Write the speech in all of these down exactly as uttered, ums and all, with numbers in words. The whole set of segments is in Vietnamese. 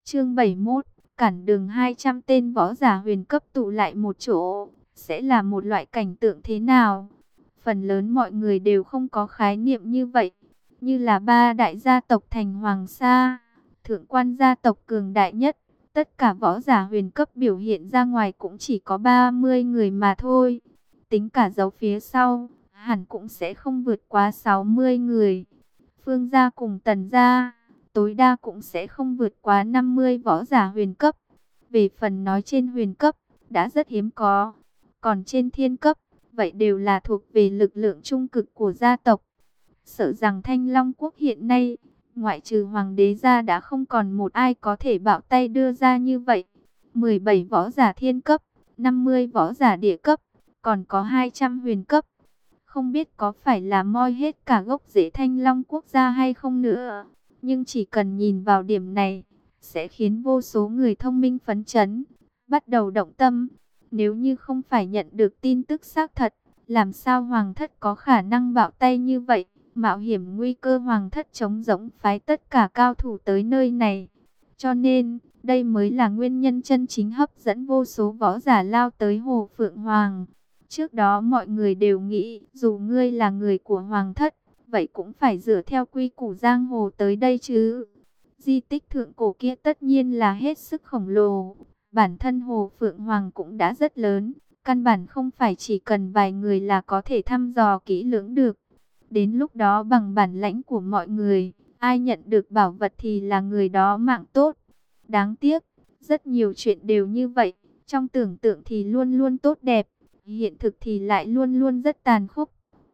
Chương bảy mươi mốt, cản đường hai trăm tên võ giả huyền cấp tụ lại một chỗ, sẽ là một loại cảnh tượng thế nào? Phần lớn mọi người đều không có khái niệm như vậy, như là ba đại gia tộc thành Hoàng Sa, thượng quan gia tộc cường đại nhất, tất cả võ giả huyền cấp biểu hiện ra ngoài cũng chỉ có ba mươi người mà thôi. Tính cả dấu phía sau, hẳn cũng sẽ không vượt quá sáu mươi người. Phương gia cùng Tần gia tối đa cũng sẽ không vượt quá năm mươi võ giả huyền cấp. Về phần nói trên huyền cấp, đã rất hiếm có. Còn trên thiên cấp, vậy đều là thuộc về lực lượng trung cực của gia tộc. Sợ rằng Thanh Long Quốc hiện nay, ngoại trừ hoàng đế ra đã không còn một ai có thể bạo tay đưa ra như vậy. mười bảy võ giả thiên cấp, năm mươi võ giả địa cấp, còn có hai trăm huyền cấp. Không biết có phải là moi hết cả gốc rễ Thanh Long Quốc gia hay không nữa. Nhưng chỉ cần nhìn vào điểm này, sẽ khiến vô số người thông minh phấn chấn, bắt đầu động tâm. Nếu như không phải nhận được tin tức xác thật, làm sao Hoàng thất có khả năng bạo tay như vậy, mạo hiểm nguy cơ Hoàng thất chống rỗng phái tất cả cao thủ tới nơi này. Cho nên, đây mới là nguyên nhân chân chính hấp dẫn vô số võ giả lao tới Hồ Phượng Hoàng. Trước đó mọi người đều nghĩ, dù ngươi là người của Hoàng thất, vậy cũng phải dựa theo quy củ giang hồ tới đây chứ. Di tích thượng cổ kia tất nhiên là hết sức khổng lồ. Bản thân Hồ Phượng Hoàng cũng đã rất lớn. Căn bản không phải chỉ cần vài người là có thể thăm dò kỹ lưỡng được. Đến lúc đó bằng bản lãnh của mọi người, ai nhận được bảo vật thì là người đó mạng tốt. Đáng tiếc, rất nhiều chuyện đều như vậy. Trong tưởng tượng thì luôn luôn tốt đẹp, hiện thực thì lại luôn luôn rất tàn khốc.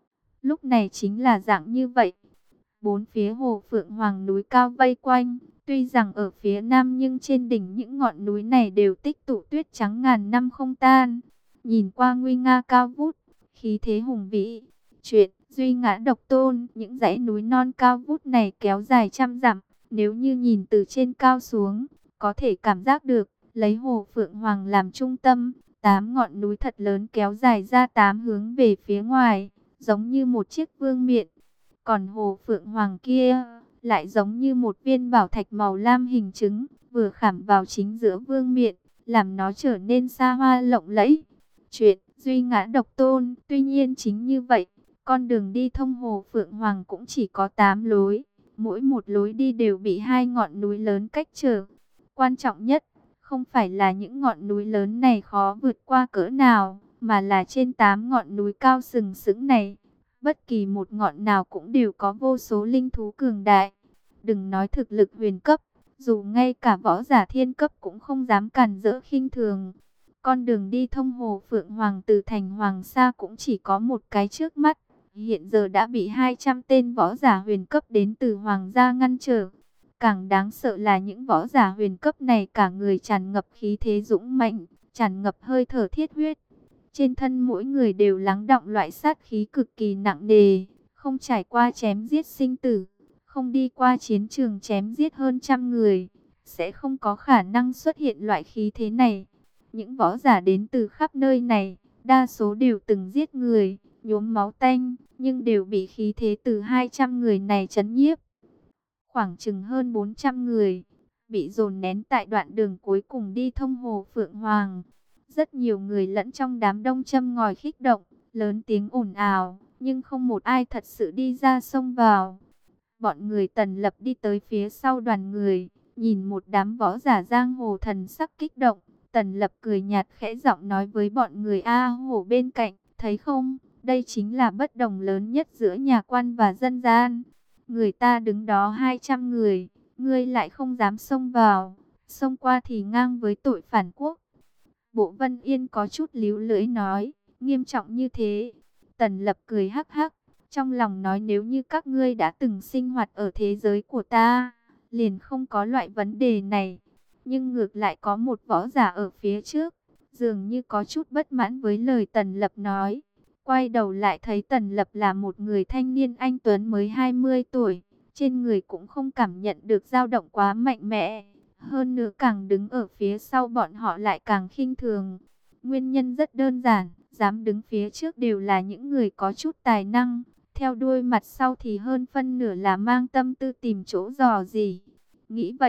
Lúc này chính là dạng như vậy. Bốn phía Hồ Phượng Hoàng núi cao vây quanh, tuy rằng ở phía nam nhưng trên đỉnh những ngọn núi này đều tích tụ tuyết trắng ngàn năm không tan. Nhìn qua nguy nga cao vút, khí thế hùng vĩ. Chuyện duy ngã độc tôn, những dãy núi non cao vút này kéo dài trăm dặm. Nếu như nhìn từ trên cao xuống, có thể cảm giác được, lấy Hồ Phượng Hoàng làm trung tâm, tám ngọn núi thật lớn kéo dài ra tám hướng về phía ngoài, giống như một chiếc vương miện. Còn Hồ Phượng Hoàng kia lại giống như một viên bảo thạch màu lam hình trứng, vừa khảm vào chính giữa vương miện, làm nó trở nên xa hoa lộng lẫy. Chuyện duy ngã độc tôn, tuy nhiên chính như vậy, con đường đi thông Hồ Phượng Hoàng cũng chỉ có tám lối, mỗi một lối đi đều bị hai ngọn núi lớn cách trở. Quan trọng nhất, không phải là những ngọn núi lớn này khó vượt qua cỡ nào, mà là trên tám ngọn núi cao sừng sững này. Bất kỳ một ngọn nào cũng đều có vô số linh thú cường đại. Đừng nói thực lực huyền cấp, dù ngay cả võ giả thiên cấp cũng không dám cản rỡ khinh thường. Con đường đi thông Hồ Phượng Hoàng từ thành Hoàng Sa cũng chỉ có một cái trước mắt. Hiện giờ đã bị hai trăm tên võ giả huyền cấp đến từ Hoàng gia ngăn trở. Càng đáng sợ là những võ giả huyền cấp này cả người tràn ngập khí thế dũng mạnh, tràn ngập hơi thở thiết huyết. Trên thân mỗi người đều lắng đọng loại sát khí cực kỳ nặng nề, không trải qua chém giết sinh tử, không đi qua chiến trường chém giết hơn trăm người, sẽ không có khả năng xuất hiện loại khí thế này. Những võ giả đến từ khắp nơi này, đa số đều từng giết người, nhuốm máu tanh, nhưng đều bị khí thế từ hai trăm người này trấn nhiếp. Khoảng chừng hơn bốn trăm người, bị dồn nén tại đoạn đường cuối cùng đi thông Hồ Phượng Hoàng. Rất nhiều người lẫn trong đám đông châm ngòi khích động, lớn tiếng ồn ào, nhưng không một ai thật sự đi ra xông vào. Bọn người Tần Lập đi tới phía sau đoàn người, nhìn một đám võ giả giang hồ thần sắc kích động. Tần Lập cười nhạt khẽ giọng nói với bọn người A Hổ bên cạnh, thấy không, đây chính là bất đồng lớn nhất giữa nhà quan và dân gian. Người ta đứng đó hai trăm người, ngươi lại không dám xông vào, xông qua thì ngang với tội phản quốc. Bộ Vân Yên có chút líu lưỡi nói, nghiêm trọng như thế. Tần Lập cười hắc hắc, trong lòng nói nếu như các ngươi đã từng sinh hoạt ở thế giới của ta, liền không có loại vấn đề này. Nhưng ngược lại có một võ giả ở phía trước, dường như có chút bất mãn với lời Tần Lập nói. Quay đầu lại thấy Tần Lập là một người thanh niên anh tuấn mới hai mươi tuổi, trên người cũng không cảm nhận được dao động quá mạnh mẽ. Hơn nữa càng đứng ở phía sau bọn họ lại càng khinh thường. Nguyên nhân rất đơn giản, dám đứng phía trước đều là những người có chút tài năng. Theo đuôi mặt sau thì hơn phân nửa là mang tâm tư tìm chỗ dò gì. Nghĩ vậy,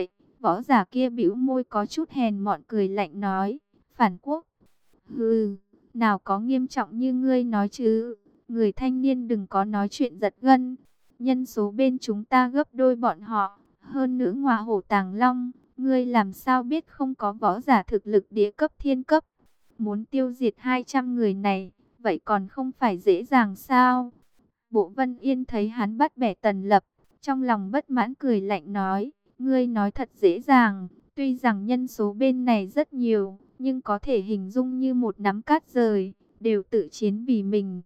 Võ giả kia bĩu môi có chút hèn mọn cười lạnh nói, phản quốc. Hừ, nào có nghiêm trọng như ngươi nói chứ. Người thanh niên đừng có nói chuyện giật gân. Nhân số bên chúng ta gấp đôi bọn họ. Hơn nữa ngọa hổ tàng long. Ngươi làm sao biết không có võ giả thực lực địa cấp thiên cấp. Muốn tiêu diệt hai trăm người này. Vậy còn không phải dễ dàng sao? Bộ Vân Yên thấy hắn bắt bẻ Tần Lập. Trong lòng bất mãn cười lạnh nói. Ngươi nói thật dễ dàng. Tuy rằng nhân số bên này rất nhiều. Nhưng có thể hình dung như một nắm cát rời. Đều tự chiến vì mình.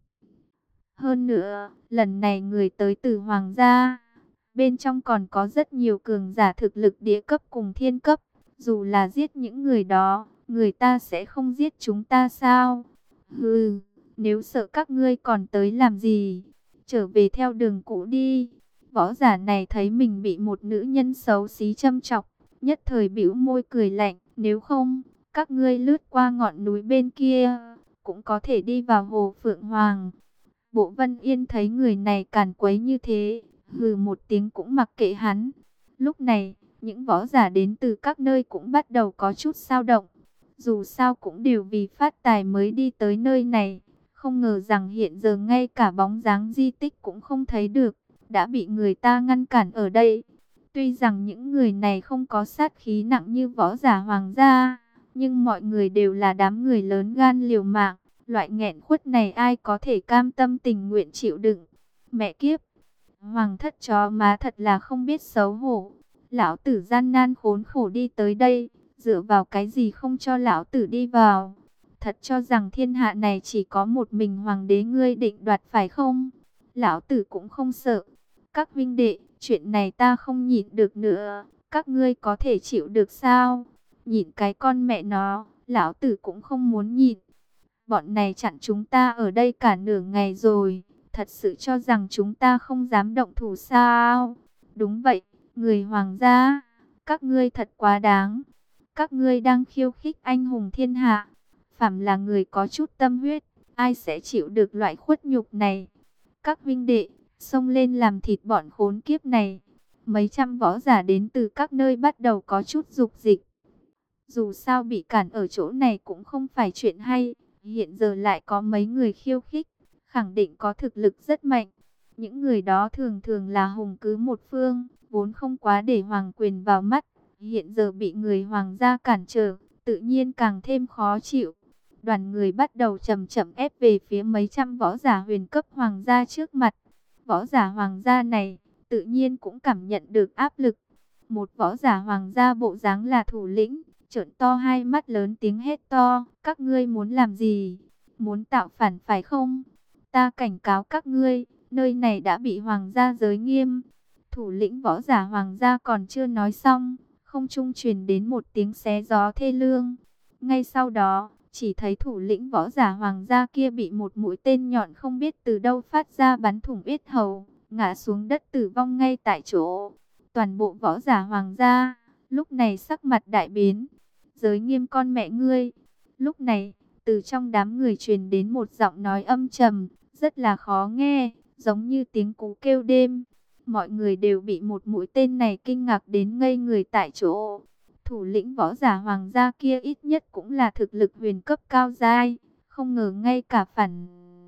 Hơn nữa, lần này người tới từ Hoàng gia, bên trong còn có rất nhiều cường giả thực lực địa cấp cùng thiên cấp. Dù là giết những người đó, người ta sẽ không giết chúng ta sao? Hừ, nếu sợ các ngươi còn tới làm gì? Trở về theo đường cũ đi. Võ giả này thấy mình bị một nữ nhân xấu xí châm chọc, nhất thời bĩu môi cười lạnh. Nếu không, các ngươi lướt qua ngọn núi bên kia, cũng có thể đi vào hồ Phượng Hoàng. Bộ Vân Yên thấy người này càn quấy như thế, hừ một tiếng cũng mặc kệ hắn. Lúc này, những võ giả đến từ các nơi cũng bắt đầu có chút dao động. Dù sao cũng đều vì phát tài mới đi tới nơi này. Không ngờ rằng hiện giờ ngay cả bóng dáng di tích cũng không thấy được, đã bị người ta ngăn cản ở đây. Tuy rằng những người này không có sát khí nặng như võ giả Hoàng gia, nhưng mọi người đều là đám người lớn gan liều mạng. Loại nghẹn khuất này ai có thể cam tâm tình nguyện chịu đựng. Mẹ kiếp, Hoàng thất chó má thật là không biết xấu hổ. Lão tử gian nan khốn khổ đi tới đây, dựa vào cái gì không cho lão tử đi vào? Thật cho rằng thiên hạ này chỉ có một mình hoàng đế ngươi định đoạt phải không? Lão tử cũng không sợ. Các huynh đệ, chuyện này ta không nhịn được nữa. Các ngươi có thể chịu được sao? Nhịn cái con mẹ nó, lão tử cũng không muốn nhịn. Bọn này chặn chúng ta ở đây cả nửa ngày rồi. Thật sự cho rằng chúng ta không dám động thủ sao? Đúng vậy, người hoàng gia, các ngươi thật quá đáng. Các ngươi đang khiêu khích anh hùng thiên hạ. Phàm là người có chút tâm huyết, ai sẽ chịu được loại khuất nhục này? Các huynh đệ, xông lên làm thịt bọn khốn kiếp này. Mấy trăm võ giả đến từ các nơi bắt đầu có chút dục dịch. Dù sao bị cản ở chỗ này cũng không phải chuyện hay. Hiện giờ lại có mấy người khiêu khích, khẳng định có thực lực rất mạnh. Những người đó thường thường là hùng cứ một phương, vốn không quá để hoàng quyền vào mắt. Hiện giờ bị người hoàng gia cản trở, tự nhiên càng thêm khó chịu. Đoàn người bắt đầu chậm chậm ép về phía mấy trăm võ giả huyền cấp hoàng gia trước mặt. Võ giả hoàng gia này, tự nhiên cũng cảm nhận được áp lực. Một võ giả hoàng gia bộ dáng là thủ lĩnh, trợn to hai mắt lớn tiếng hét to, các ngươi muốn làm gì? Muốn tạo phản phải không? Ta cảnh cáo các ngươi, nơi này đã bị hoàng gia giới nghiêm. Thủ lĩnh võ giả hoàng gia còn chưa nói xong, không trung truyền đến một tiếng xé gió thê lương. Ngay sau đó, chỉ thấy thủ lĩnh võ giả hoàng gia kia bị một mũi tên nhọn không biết từ đâu phát ra bắn thủng yết hầu, ngã xuống đất tử vong ngay tại chỗ. Toàn bộ võ giả hoàng gia, lúc này sắc mặt đại biến. Giới nghiêm con mẹ ngươi. Lúc này, từ trong đám người truyền đến một giọng nói âm trầm, rất là khó nghe, giống như tiếng cú kêu đêm. Mọi người đều bị một mũi tên này kinh ngạc đến ngây người tại chỗ. Thủ lĩnh võ giả hoàng gia kia ít nhất cũng là thực lực huyền cấp cao giai, không ngờ ngay cả phản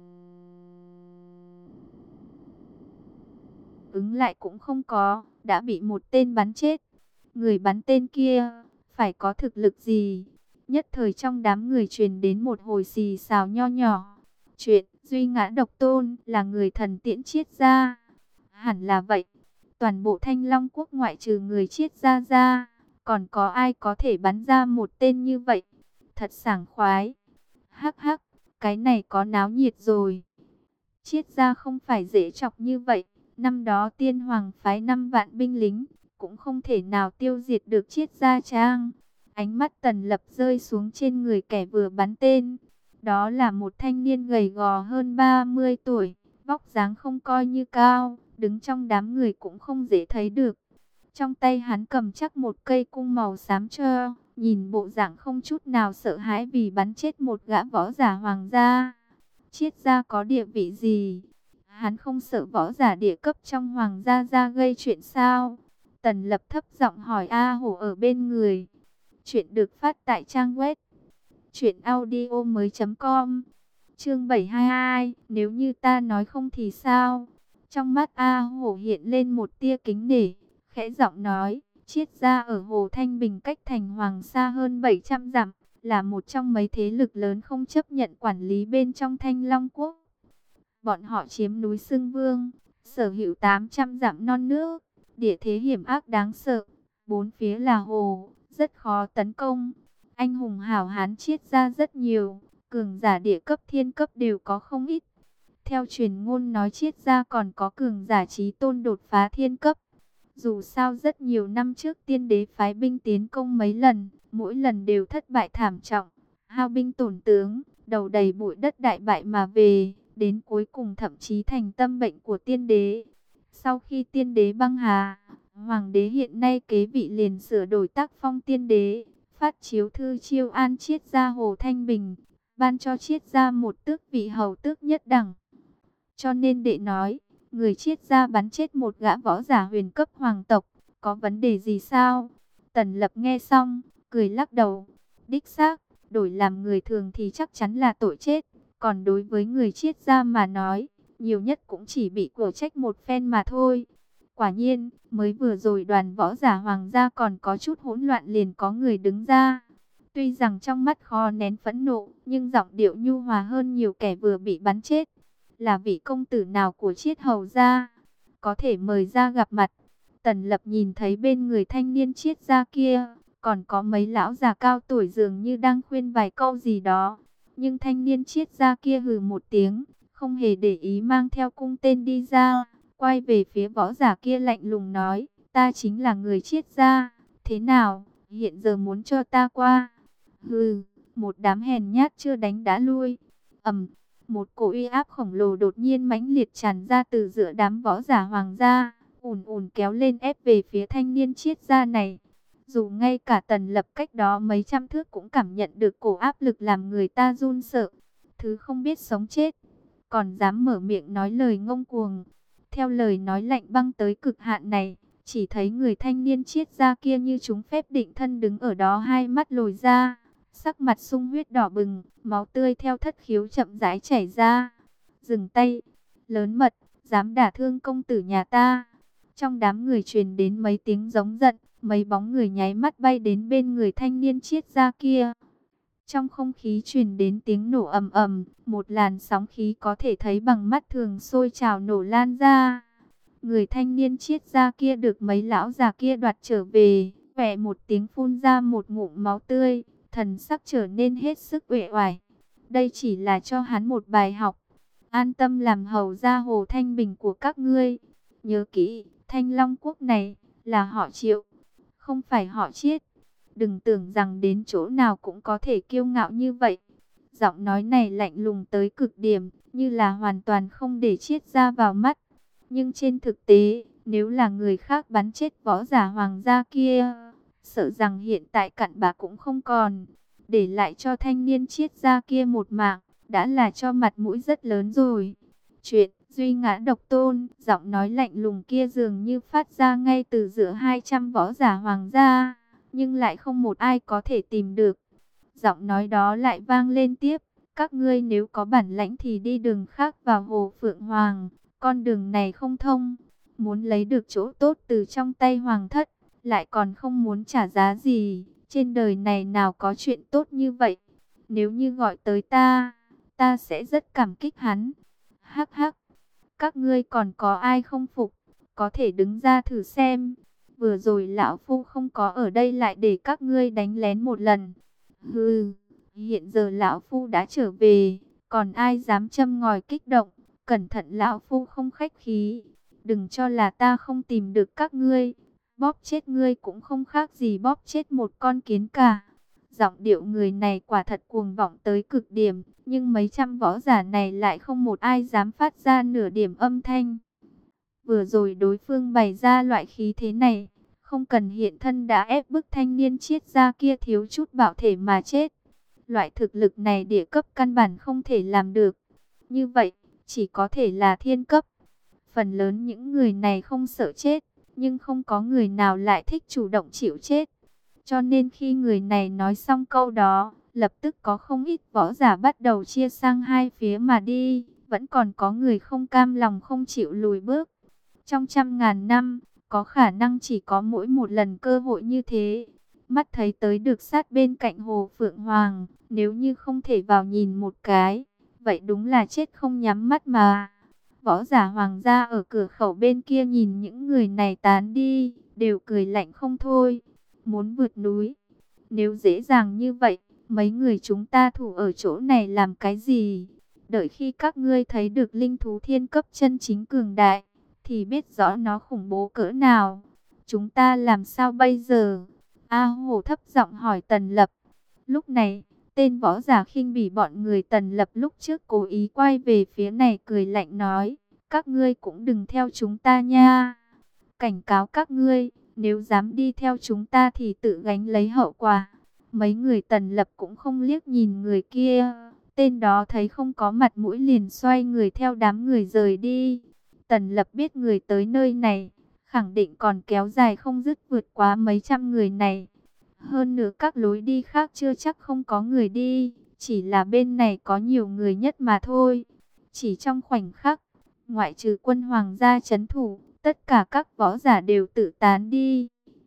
ứng lại cũng không có, đã bị một tên bắn chết. Người bắn tên kia phải có thực lực gì? Nhất thời trong đám người truyền đến một hồi xì xào nho nhỏ. Chuyện Duy Ngã Độc Tôn là người thần tiễn Triết gia. Hẳn là vậy. Toàn bộ Thanh Long quốc ngoại trừ người Triết gia ra, còn có ai có thể bắn ra một tên như vậy? Thật sảng khoái. Hắc hắc, cái này có náo nhiệt rồi. Triết gia không phải dễ chọc như vậy. Năm đó Tiên Hoàng phái năm vạn binh lính, cũng không thể nào tiêu diệt được Triết gia trang. Ánh mắt Tần Lập rơi xuống trên người kẻ vừa bắn tên. Đó là một thanh niên gầy gò hơn ba mươi tuổi, vóc dáng không coi như cao, đứng trong đám người cũng không dễ thấy được. Trong tay hắn cầm chắc một cây cung màu xám cho, nhìn bộ dạng không chút nào sợ hãi vì bắn chết một gã võ giả hoàng gia. Triết gia có địa vị gì? Hắn không sợ võ giả địa cấp trong hoàng gia ra gây chuyện sao? Tần Lập thấp giọng hỏi A Hổ ở bên người. Chuyện được phát tại trang web truyện audio mới chấm com. Chương bảy mươi hai, nếu như ta nói không thì sao? Trong mắt A Hổ hiện lên một tia kính nể, khẽ giọng nói, Triết gia ở Hồ Thanh Bình cách thành Hoàng Sa hơn bảy trăm dặm, là một trong mấy thế lực lớn không chấp nhận quản lý bên trong Thanh Long Quốc. Bọn họ chiếm núi Xưng Vương, sở hữu tám trăm dặm non nước, địa thế hiểm ác đáng sợ, bốn phía là hồ, rất khó tấn công. Anh hùng hảo hán Triết gia rất nhiều, cường giả địa cấp thiên cấp đều có không ít. Theo truyền ngôn nói Triết gia còn có cường giả chí tôn đột phá thiên cấp. Dù sao rất nhiều năm trước tiên đế phái binh tiến công mấy lần, mỗi lần đều thất bại thảm trọng, hao binh tổn tướng, đầu đầy bụi đất đại bại mà về, đến cuối cùng thậm chí thành tâm bệnh của tiên đế. Sau khi tiên đế băng hà, hoàng đế hiện nay kế vị liền sửa đổi tác phong tiên đế, phát chiếu thư chiêu an Triết gia Hồ Thanh Bình, ban cho Triết gia một tước vị hầu tước nhất đẳng. Cho nên đệ nói, người Triết gia bắn chết một gã võ giả huyền cấp hoàng tộc, có vấn đề gì sao? Tần Lập nghe xong, cười lắc đầu. Đích xác, đổi làm người thường thì chắc chắn là tội chết. Còn đối với người Triết gia mà nói, nhiều nhất cũng chỉ bị của trách một phen mà thôi. Quả nhiên, mới vừa rồi đoàn võ giả hoàng gia còn có chút hỗn loạn liền có người đứng ra. Tuy rằng trong mắt khó nén phẫn nộ, nhưng giọng điệu nhu hòa hơn nhiều kẻ vừa bị bắn chết. Là vị công tử nào của Triết hầu gia, có thể mời ra gặp mặt. Tần Lập nhìn thấy bên người thanh niên Triết gia kia, còn có mấy lão già cao tuổi dường như đang khuyên vài câu gì đó. Nhưng thanh niên Triết gia kia hừ một tiếng, không hề để ý mang theo cung tên đi ra, quay về phía võ giả kia lạnh lùng nói, ta chính là người Triết gia, thế nào, hiện giờ muốn cho ta qua? Hừ, một đám hèn nhát chưa đánh đã lui. Ầm. Một cổ uy áp khổng lồ đột nhiên mãnh liệt tràn ra từ giữa đám võ giả hoàng gia, ùn ùn kéo lên ép về phía thanh niên Triết gia này. Dù ngay cả Tần Lập cách đó mấy trăm thước cũng cảm nhận được cổ áp lực làm người ta run sợ. Thứ không biết sống chết, còn dám mở miệng nói lời ngông cuồng. Theo lời nói lạnh băng tới cực hạn này, chỉ thấy người thanh niên Triết gia kia như chúng phép định thân đứng ở đó, hai mắt lồi ra, sắc mặt sung huyết đỏ bừng, máu tươi theo thất khiếu chậm rãi chảy ra. Dừng tay, lớn mật, dám đả thương công tử nhà ta. Trong đám người truyền đến mấy tiếng giống giận, mấy bóng người nháy mắt bay đến bên người thanh niên Triết gia kia. Trong không khí truyền đến tiếng nổ ầm ầm, một làn sóng khí có thể thấy bằng mắt thường sôi trào nổ lan ra. Người thanh niên Triết gia kia được mấy lão già kia đoạt trở về, vẹ một tiếng phun ra một ngụm máu tươi, thần sắc trở nên hết sức uể oải. Đây chỉ là cho hắn một bài học. An tâm làm hầu gia Hồ Thanh Bình của các ngươi. Nhớ kỹ, Thanh Long Quốc này là họ Triệu, không phải họ Triết. Đừng tưởng rằng đến chỗ nào cũng có thể kiêu ngạo như vậy. Giọng nói này lạnh lùng tới cực điểm, như là hoàn toàn không để Triết gia vào mắt. Nhưng trên thực tế, nếu là người khác bắn chết võ giả hoàng gia kia, sợ rằng hiện tại cặn bã cũng không còn. Để lại cho thanh niên Triết gia kia một mạng, đã là cho mặt mũi rất lớn rồi. Chuyện duy ngã độc tôn, giọng nói lạnh lùng kia dường như phát ra ngay từ giữa hai trăm võ giả hoàng gia, nhưng lại không một ai có thể tìm được. Giọng nói đó lại vang lên tiếp, các ngươi nếu có bản lãnh thì đi đường khác vào Hồ Phượng Hoàng, con đường này không thông. Muốn lấy được chỗ tốt từ trong tay hoàng thất, lại còn không muốn trả giá gì. Trên đời này nào có chuyện tốt như vậy. Nếu như gọi tới ta, ta sẽ rất cảm kích hắn. Hắc hắc, các ngươi còn có ai không phục, có thể đứng ra thử xem. Vừa rồi lão phu không có ở đây lại để các ngươi đánh lén một lần. Hừ, hiện giờ lão phu đã trở về, còn ai dám châm ngòi kích động. Cẩn thận lão phu không khách khí. Đừng cho là ta không tìm được các ngươi. Bóp chết ngươi cũng không khác gì bóp chết một con kiến cả. Giọng điệu người này quả thật cuồng vọng tới cực điểm, nhưng mấy trăm võ giả này lại không một ai dám phát ra nửa điểm âm thanh. Vừa rồi đối phương bày ra loại khí thế này, không cần hiện thân đã ép bức thanh niên Triết gia kia thiếu chút bạo thể mà chết. Loại thực lực này địa cấp căn bản không thể làm được. Như vậy, chỉ có thể là thiên cấp. Phần lớn những người này không sợ chết, nhưng không có người nào lại thích chủ động chịu chết. Cho nên khi người này nói xong câu đó, lập tức có không ít võ giả bắt đầu chia sang hai phía mà đi, vẫn còn có người không cam lòng không chịu lùi bước. Trong trăm ngàn năm, có khả năng chỉ có mỗi một lần cơ hội như thế. Mắt thấy tới được sát bên cạnh Hồ Phượng Hoàng, nếu như không thể vào nhìn một cái, vậy đúng là chết không nhắm mắt mà. Võ giả hoàng gia ở cửa khẩu bên kia nhìn những người này tán đi, đều cười lạnh không thôi. Muốn vượt núi, nếu dễ dàng như vậy, mấy người chúng ta thủ ở chỗ này làm cái gì? Đợi khi các ngươi thấy được linh thú thiên cấp chân chính cường đại, thì biết rõ nó khủng bố cỡ nào. Chúng ta làm sao bây giờ? A Hổ thấp giọng hỏi Tần Lập. Lúc này, tên võ giả khinh bỉ bọn người Tần Lập lúc trước cố ý quay về phía này cười lạnh nói, các ngươi cũng đừng theo chúng ta nha. Cảnh cáo các ngươi, nếu dám đi theo chúng ta thì tự gánh lấy hậu quả. Mấy người Tần Lập cũng không liếc nhìn người kia. Tên đó thấy không có mặt mũi liền xoay người theo đám người rời đi. Tần Lập biết người tới nơi này, khẳng định còn kéo dài không dứt vượt quá mấy trăm người này. Hơn nữa các lối đi khác chưa chắc không có người đi, chỉ là bên này có nhiều người nhất mà thôi. Chỉ trong khoảnh khắc, ngoại trừ quân hoàng gia trấn thủ, tất cả các võ giả đều tự tán đi.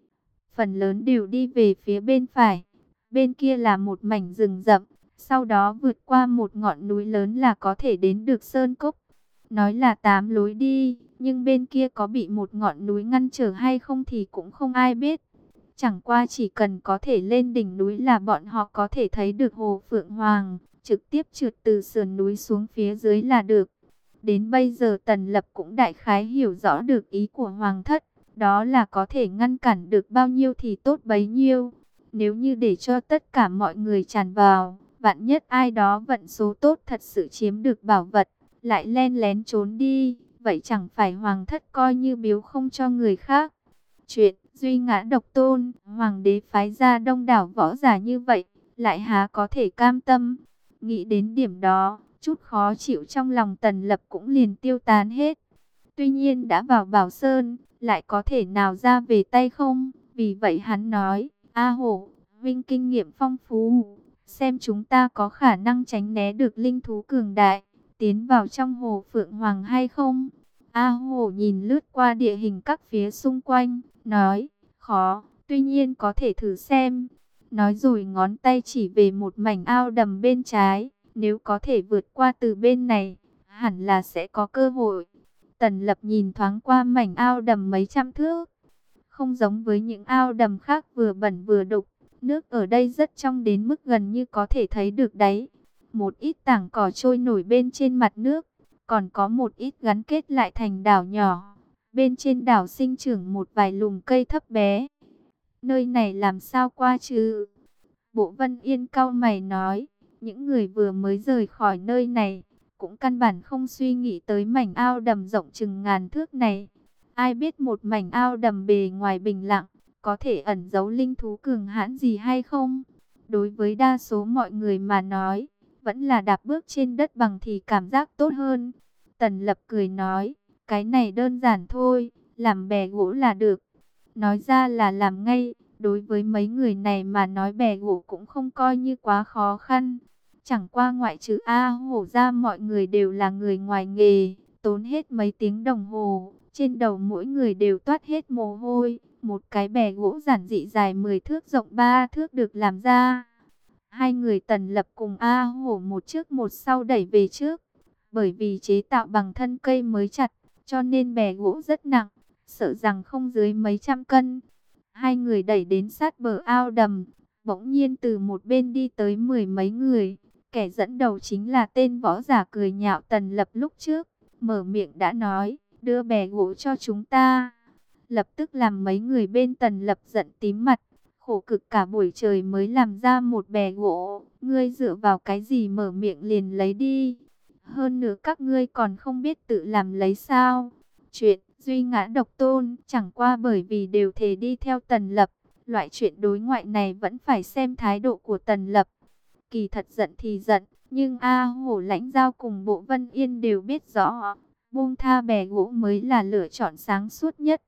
Phần lớn đều đi về phía bên phải, bên kia là một mảnh rừng rậm, sau đó vượt qua một ngọn núi lớn là có thể đến được Sơn Cốc. Nói là tám lối đi, nhưng bên kia có bị một ngọn núi ngăn trở hay không thì cũng không ai biết. Chẳng qua chỉ cần có thể lên đỉnh núi là bọn họ có thể thấy được Hồ Phượng Hoàng, trực tiếp trượt từ sườn núi xuống phía dưới là được. Đến bây giờ Tần Lập cũng đại khái hiểu rõ được ý của Hoàng thất, đó là có thể ngăn cản được bao nhiêu thì tốt bấy nhiêu. Nếu như để cho tất cả mọi người tràn vào, vạn nhất ai đó vận số tốt thật sự chiếm được bảo vật, lại len lén trốn đi, vậy chẳng phải Hoàng thất coi như biếu không cho người khác. Chuyện duy ngã độc tôn, Hoàng đế phái ra đông đảo võ giả như vậy, lại há có thể cam tâm. Nghĩ đến điểm đó, chút khó chịu trong lòng Tần Lập cũng liền tiêu tán hết. Tuy nhiên đã vào Bảo Sơn, lại có thể nào ra về tay không? Vì vậy hắn nói, A Hổ, Vinh kinh nghiệm phong phú, xem chúng ta có khả năng tránh né được linh thú cường đại, tiến vào trong Hồ Phượng Hoàng hay không? A Hổ nhìn lướt qua địa hình các phía xung quanh, nói, khó, tuy nhiên có thể thử xem. Nói rồi ngón tay chỉ về một mảnh ao đầm bên trái, nếu có thể vượt qua từ bên này, hẳn là sẽ có cơ hội. Tần Lập nhìn thoáng qua mảnh ao đầm mấy trăm thước. Không giống với những ao đầm khác vừa bẩn vừa đục, nước ở đây rất trong đến mức gần như có thể thấy được đáy. Một ít tảng cỏ trôi nổi bên trên mặt nước, còn có một ít gắn kết lại thành đảo nhỏ. Bên trên đảo sinh trưởng một vài lùm cây thấp bé. Nơi này làm sao qua chứ? Bộ Vân Yên cau mày nói, những người vừa mới rời khỏi nơi này, cũng căn bản không suy nghĩ tới mảnh ao đầm rộng chừng ngàn thước này. Ai biết một mảnh ao đầm bề ngoài bình lặng, có thể ẩn giấu linh thú cường hãn gì hay không? Đối với đa số mọi người mà nói, vẫn là đạp bước trên đất bằng thì cảm giác tốt hơn. Tần Lập cười nói, cái này đơn giản thôi, làm bè gỗ là được. Nói ra là làm ngay, đối với mấy người này mà nói bè gỗ cũng không coi như quá khó khăn. Chẳng qua ngoại trừ A Hổ ra mọi người đều là người ngoài nghề, tốn hết mấy tiếng đồng hồ, trên đầu mỗi người đều toát hết mồ hôi. Một cái bè gỗ giản dị dài mười thước rộng ba thước được làm ra. Hai người Tần Lập cùng A Hổ một trước một sau đẩy về trước. Bởi vì chế tạo bằng thân cây mới chặt, cho nên bè gỗ rất nặng, sợ rằng không dưới mấy trăm cân. Hai người đẩy đến sát bờ ao đầm, bỗng nhiên từ một bên đi tới mười mấy người. Kẻ dẫn đầu chính là tên võ giả cười nhạo Tần Lập lúc trước, mở miệng đã nói, đưa bè gỗ cho chúng ta. Lập tức làm mấy người bên Tần Lập giận tím mặt, khổ cực cả buổi trời mới làm ra một bè gỗ, ngươi dựa vào cái gì mở miệng liền lấy đi. Hơn nữa các ngươi còn không biết tự làm lấy sao. Chuyện duy ngã độc tôn, chẳng qua bởi vì đều thề đi theo Tần Lập, loại chuyện đối ngoại này vẫn phải xem thái độ của Tần Lập. Kỳ thật giận thì giận, nhưng A Hổ Lãnh Giao cùng Bộ Vân Yên đều biết rõ, buông tha bè gỗ mới là lựa chọn sáng suốt nhất.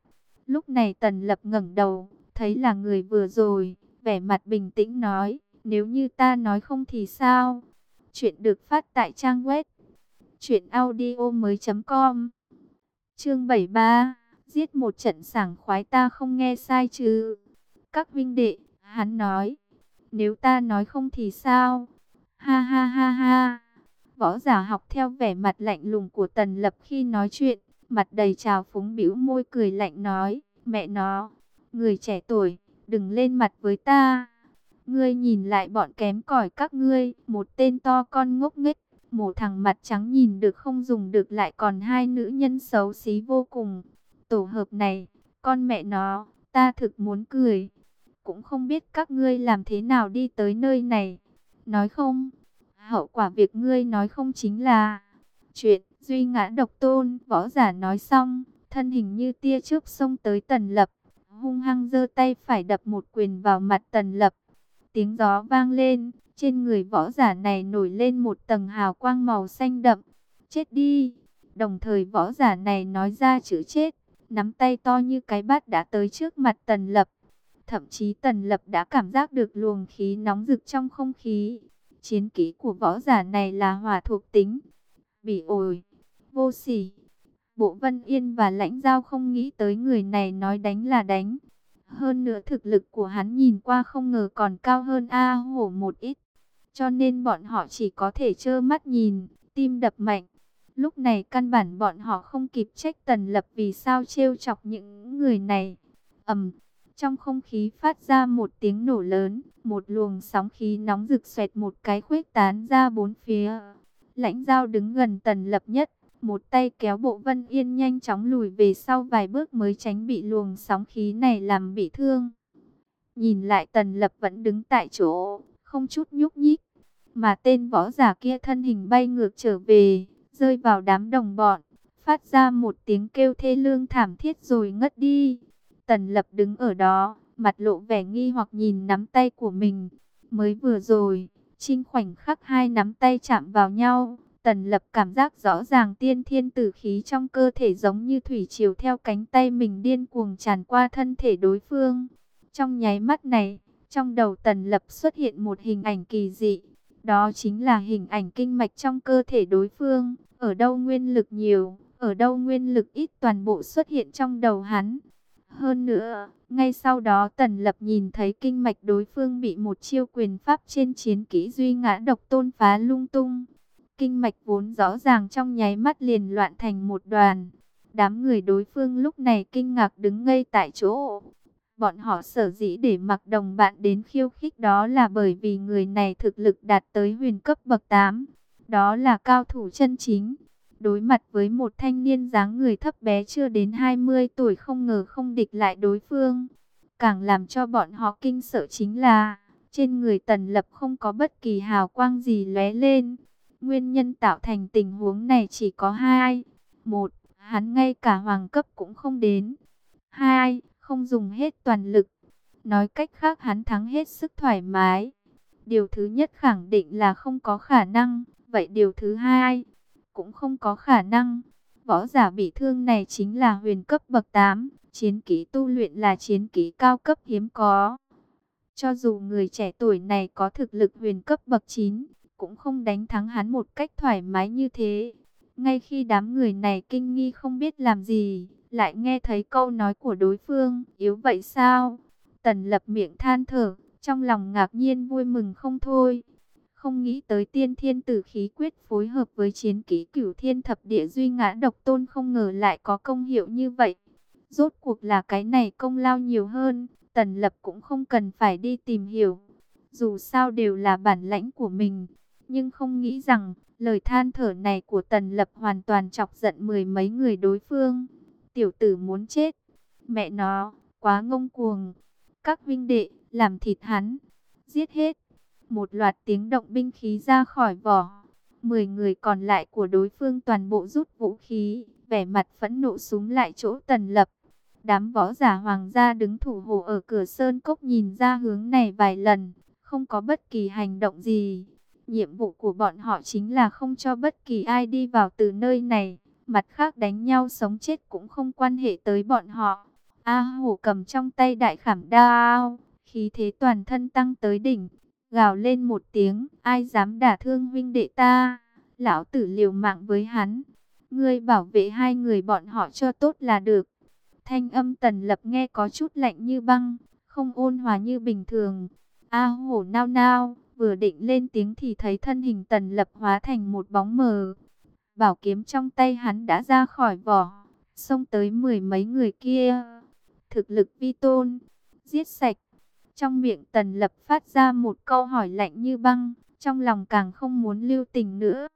Lúc này Tần Lập ngẩng đầu, thấy là người vừa rồi, vẻ mặt bình tĩnh nói, nếu như ta nói không thì sao? Chuyện được phát tại trang web truyện audio mới chấm com. Chương bảy mươi ba, giết một trận sảng khoái, ta không nghe sai chứ? Các vinh đệ, hắn nói, nếu ta nói không thì sao? Ha ha ha ha. Võ giả học theo vẻ mặt lạnh lùng của Tần Lập khi nói chuyện, mặt đầy trào phúng, bĩu môi cười lạnh nói, mẹ nó, người trẻ tuổi, đừng lên mặt với ta. Ngươi nhìn lại bọn kém cỏi các ngươi, một tên to con ngốc nghếch, một thằng mặt trắng nhìn được không dùng được, lại còn hai nữ nhân xấu xí vô cùng. Tổ hợp này, con mẹ nó, ta thực muốn cười. Cũng không biết các ngươi làm thế nào đi tới nơi này. Nói không, hậu quả việc ngươi nói không chính là chuyện duy ngã độc tôn. Võ giả nói xong, thân hình như tia chớp xông tới Tần Lập, hung hăng giơ tay phải đập một quyền vào mặt Tần Lập. Tiếng gió vang lên, trên người võ giả này nổi lên một tầng hào quang màu xanh đậm. Chết đi! Đồng thời võ giả này nói ra chữ chết, nắm tay to như cái bát đã tới trước mặt Tần Lập. Thậm chí Tần Lập đã cảm giác được luồng khí nóng rực trong không khí. Chiến kỹ của võ giả này là hỏa thuộc tính. Bỉ ổi, vô sỉ. Bộ Vân Yên và Lãnh Giao không nghĩ tới người này nói đánh là đánh. Hơn nữa thực lực của hắn nhìn qua không ngờ còn cao hơn A Hổ một ít. Cho nên bọn họ chỉ có thể trơ mắt nhìn, tim đập mạnh. Lúc này căn bản bọn họ không kịp trách Tần Lập vì sao trêu chọc những người này. Ầm, trong không khí phát ra một tiếng nổ lớn, một luồng sóng khí nóng rực xoẹt một cái khuếch tán ra bốn phía. Lãnh Giao đứng gần Tần Lập nhất, một tay kéo Bộ Vân Yên nhanh chóng lùi về sau vài bước mới tránh bị luồng sóng khí này làm bị thương. Nhìn lại Tần Lập vẫn đứng tại chỗ, không chút nhúc nhích. Mà tên võ giả kia thân hình bay ngược trở về, rơi vào đám đồng bọn, phát ra một tiếng kêu thê lương thảm thiết rồi ngất đi. Tần Lập đứng ở đó, mặt lộ vẻ nghi hoặc nhìn nắm tay của mình. Mới vừa rồi, trong khoảnh khắc hai nắm tay chạm vào nhau, Tần Lập cảm giác rõ ràng tiên thiên tử khí trong cơ thể giống như thủy triều theo cánh tay mình điên cuồng tràn qua thân thể đối phương. Trong nháy mắt này, trong đầu Tần Lập xuất hiện một hình ảnh kỳ dị. Đó chính là hình ảnh kinh mạch trong cơ thể đối phương. Ở đâu nguyên lực nhiều, ở đâu nguyên lực ít, toàn bộ xuất hiện trong đầu hắn. Hơn nữa, ngay sau đó Tần Lập nhìn thấy kinh mạch đối phương bị một chiêu quyền pháp trên chiến kỹ duy ngã độc tôn phá lung tung. Kinh mạch vốn rõ ràng trong nháy mắt liền loạn thành một đoàn. Đám người đối phương lúc này kinh ngạc đứng ngây tại chỗ. Bọn họ sở dĩ để mặc đồng bạn đến khiêu khích đó là bởi vì người này thực lực đạt tới huyền cấp bậc tám. Đó là cao thủ chân chính. Đối mặt với một thanh niên dáng người thấp bé chưa đến hai mươi tuổi, không ngờ không địch lại đối phương. Càng làm cho bọn họ kinh sợ chính là trên người Tần Lập không có bất kỳ hào quang gì lóe lên. Nguyên nhân tạo thành tình huống này chỉ có hai. Một, hắn ngay cả hoàng cấp cũng không đến. Hai, không dùng hết toàn lực. Nói cách khác hắn thắng hết sức thoải mái. Điều thứ nhất khẳng định là không có khả năng. Vậy điều thứ hai cũng không có khả năng. Võ giả bị thương này chính là huyền cấp bậc tám. Chiến kỹ tu luyện là chiến kỹ cao cấp hiếm có. Cho dù người trẻ tuổi này có thực lực huyền cấp bậc chín, cũng không đánh thắng hắn một cách thoải mái như thế. Ngay khi đám người này kinh nghi không biết làm gì, lại nghe thấy câu nói của đối phương, yếu vậy sao? Tần Lập miệng than thở, trong lòng ngạc nhiên vui mừng không thôi. Không nghĩ tới tiên thiên tử khí quyết phối hợp với chiến kỹ cửu thiên thập địa duy ngã độc tôn không ngờ lại có công hiệu như vậy. Rốt cuộc là cái này công lao nhiều hơn, Tần Lập cũng không cần phải đi tìm hiểu. Dù sao đều là bản lãnh của mình. Nhưng không nghĩ rằng, lời than thở này của Tần Lập hoàn toàn chọc giận mười mấy người đối phương. Tiểu tử muốn chết. Mẹ nó, quá ngông cuồng. Các vinh đệ, làm thịt hắn. Giết hết. Một loạt tiếng động binh khí ra khỏi vỏ. Mười người còn lại của đối phương toàn bộ rút vũ khí. Vẻ mặt phẫn nộ súng lại chỗ Tần Lập. Đám võ giả hoàng gia đứng thủ hộ ở cửa sơn cốc nhìn ra hướng này vài lần. Không có bất kỳ hành động gì. Nhiệm vụ của bọn họ chính là không cho bất kỳ ai đi vào từ nơi này. Mặt khác đánh nhau sống chết cũng không quan hệ tới bọn họ. A Hổ cầm trong tay đại khảm đao, khí thế toàn thân tăng tới đỉnh, gào lên một tiếng, ai dám đả thương huynh đệ ta, lão tử liều mạng với hắn. Ngươi bảo vệ hai người bọn họ cho tốt là được. Thanh âm Tần Lập nghe có chút lạnh như băng, không ôn hòa như bình thường. A Hổ nao nao, vừa định lên tiếng thì thấy thân hình Tần Lập hóa thành một bóng mờ. Bảo kiếm trong tay hắn đã ra khỏi vỏ, xông tới mười mấy người kia. Thực lực vi tôn, giết sạch. Trong miệng Tần Lập phát ra một câu hỏi lạnh như băng, trong lòng càng không muốn lưu tình nữa.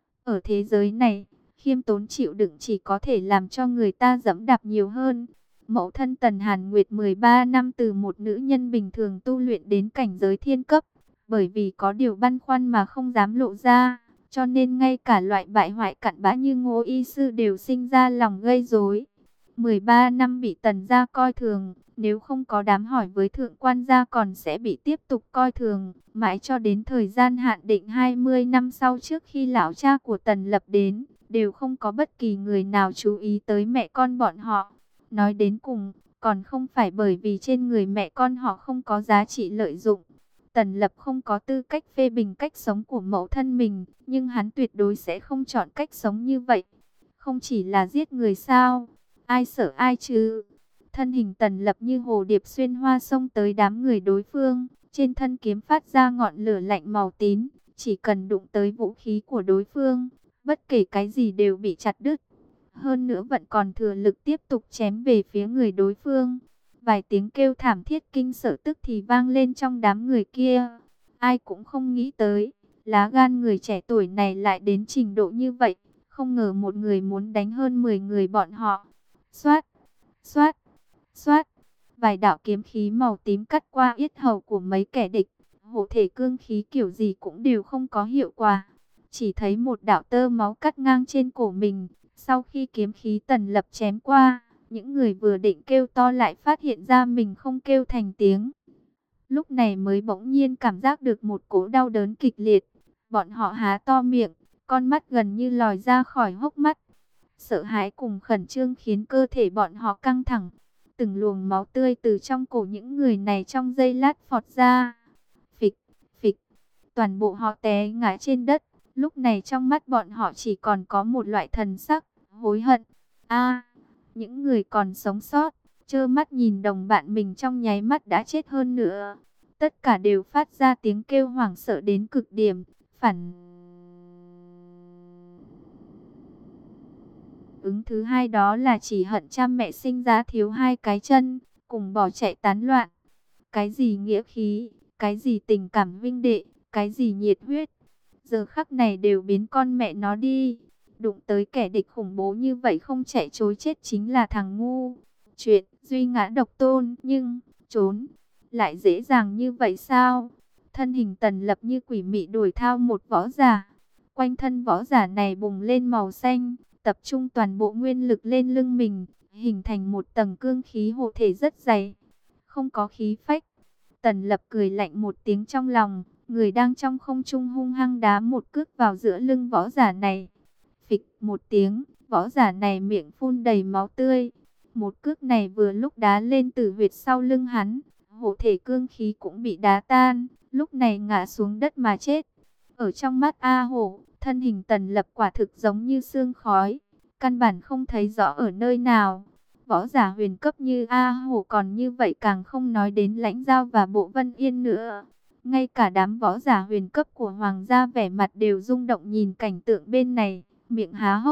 Ở thế giới này, khiêm tốn chịu đựng chỉ có thể làm cho người ta dẫm đạp nhiều hơn. Mẫu thân Tần Hàn Nguyệt mười ba năm từ một nữ nhân bình thường tu luyện đến cảnh giới thiên cấp, bởi vì có điều băn khoăn mà không dám lộ ra, cho nên ngay cả loại bại hoại cặn bã như Ngô Y Sư đều sinh ra lòng gây rối. mười ba năm bị Tần gia coi thường, nếu không có đám hỏi với thượng quan gia còn sẽ bị tiếp tục coi thường, mãi cho đến thời gian hạn định hai mươi năm sau trước khi lão cha của Tần Lập đến, đều không có bất kỳ người nào chú ý tới mẹ con bọn họ. Nói đến cùng, còn không phải bởi vì trên người mẹ con họ không có giá trị lợi dụng. Tần Lập không có tư cách phê bình cách sống của mẫu thân mình, nhưng hắn tuyệt đối sẽ không chọn cách sống như vậy. Không chỉ là giết người sao, ai sợ ai chứ. Thân hình Tần Lập như hồ điệp xuyên hoa xông tới đám người đối phương, trên thân kiếm phát ra ngọn lửa lạnh màu tím, chỉ cần đụng tới vũ khí của đối phương, bất kể cái gì đều bị chặt đứt. Hơn nữa vẫn còn thừa lực tiếp tục chém về phía người đối phương. Vài tiếng kêu thảm thiết kinh sợ tức thì vang lên trong đám người kia. Ai cũng không nghĩ tới, lá gan người trẻ tuổi này lại đến trình độ như vậy. Không ngờ một người muốn đánh hơn mười người bọn họ. Xoát, xoát, xoát. Vài đạo kiếm khí màu tím cắt qua yết hầu của mấy kẻ địch. Hộ thể cương khí kiểu gì cũng đều không có hiệu quả. Chỉ thấy một đạo tơ máu cắt ngang trên cổ mình. Sau khi kiếm khí Tần Lập chém qua, những người vừa định kêu to lại phát hiện ra mình không kêu thành tiếng. Lúc này mới bỗng nhiên cảm giác được một cỗ đau đớn kịch liệt. Bọn họ há to miệng, con mắt gần như lòi ra khỏi hốc mắt. Sợ hãi cùng khẩn trương khiến cơ thể bọn họ căng thẳng. Từng luồng máu tươi từ trong cổ những người này trong giây lát phọt ra. Phịch, phịch, toàn bộ họ té ngã trên đất. Lúc này trong mắt bọn họ chỉ còn có một loại thần sắc, hối hận. A, những người còn sống sót, trơ mắt nhìn đồng bạn mình trong nháy mắt đã chết hơn nữa. Tất cả đều phát ra tiếng kêu hoảng sợ đến cực điểm, phản ứng thứ hai đó là chỉ hận cha mẹ sinh ra thiếu hai cái chân, cùng bỏ chạy tán loạn. Cái gì nghĩa khí, cái gì tình cảm vinh đệ, cái gì nhiệt huyết, giờ khắc này đều biến con mẹ nó đi. Đụng tới kẻ địch khủng bố như vậy không chạy chối chết chính là thằng ngu. Chuyện duy ngã độc tôn, nhưng trốn lại dễ dàng như vậy sao? Thân hình Tần Lập như quỷ mị đuổi thao một võ giả. Quanh thân võ giả này bùng lên màu xanh, tập trung toàn bộ nguyên lực lên lưng mình, hình thành một tầng cương khí hộ thể rất dày. Không có khí phách. Tần Lập cười lạnh một tiếng trong lòng, người đang trong không trung hung hăng đá một cước vào giữa lưng võ giả này. Phịch một tiếng, võ giả này miệng phun đầy máu tươi. Một cước này vừa lúc đá lên từ huyệt sau lưng hắn, hộ thể cương khí cũng bị đá tan, lúc này ngã xuống đất mà chết. Ở trong mắt A Hổ, thân hình Tần Lập quả thực giống như sương khói, căn bản không thấy rõ ở nơi nào. Võ giả huyền cấp như A Hổ còn như vậy, càng không nói đến Lãnh Giao và Bộ Vân Yên nữa. Ngay cả đám võ giả huyền cấp của Hoàng gia vẻ mặt đều rung động nhìn cảnh tượng bên này, miệng há hốc.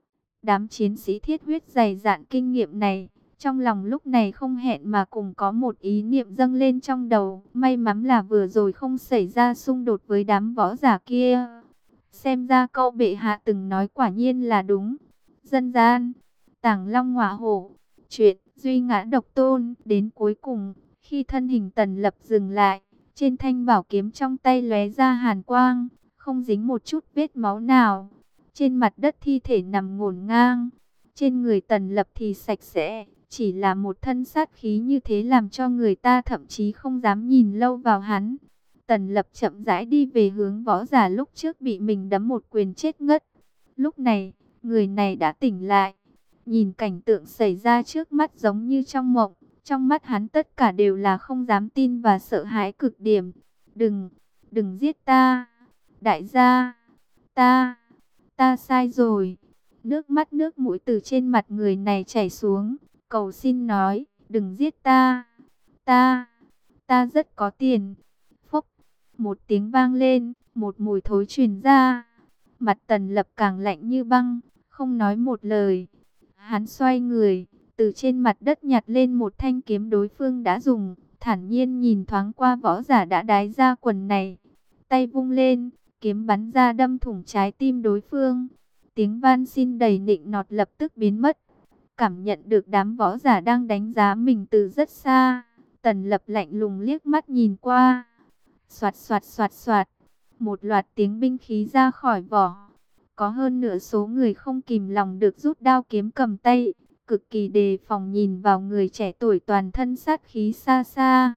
Đám chiến sĩ thiết huyết dày dạn kinh nghiệm này, trong lòng lúc này không hẹn mà cùng có một ý niệm dâng lên trong đầu. May mắn là vừa rồi không xảy ra xung đột với đám võ giả kia. Xem ra câu bệ hạ từng nói quả nhiên là đúng. Dân gian, Tàng Long Ngọa Hổ, chuyện duy ngã độc tôn. Đến cuối cùng, khi thân hình Tần Lập dừng lại, trên thanh bảo kiếm trong tay lóe ra hàn quang, không dính một chút vết máu nào. Trên mặt đất thi thể nằm ngổn ngang, trên người Tần Lập thì sạch sẽ, chỉ là một thân sát khí như thế làm cho người ta thậm chí không dám nhìn lâu vào hắn. Tần Lập chậm rãi đi về hướng võ giả lúc trước bị mình đấm một quyền chết ngất. Lúc này, người này đã tỉnh lại. Nhìn cảnh tượng xảy ra trước mắt giống như trong mộng, trong mắt hắn tất cả đều là không dám tin và sợ hãi cực điểm. Đừng, đừng giết ta, đại gia, ta, ta sai rồi. Nước mắt nước mũi từ trên mặt người này chảy xuống, cầu xin nói, đừng giết ta, ta, ta rất có tiền. Phốc, một tiếng vang lên, một mùi thối truyền ra. Mặt Tần Lập càng lạnh như băng, không nói một lời. Hắn xoay người, từ trên mặt đất nhặt lên một thanh kiếm đối phương đã dùng, thản nhiên nhìn thoáng qua võ giả đã đái ra quần này. Tay vung lên, kiếm bắn ra đâm thủng trái tim đối phương. Tiếng van xin đầy nịnh nọt lập tức biến mất. Cảm nhận được đám võ giả đang đánh giá mình từ rất xa, Tần Lập lạnh lùng liếc mắt nhìn qua. Soạt soạt soạt soạt, một loạt tiếng binh khí ra khỏi vỏ. Có hơn nửa số người không kìm lòng được rút đao kiếm cầm tay, cực kỳ đề phòng nhìn vào người trẻ tuổi toàn thân sát khí xa xa.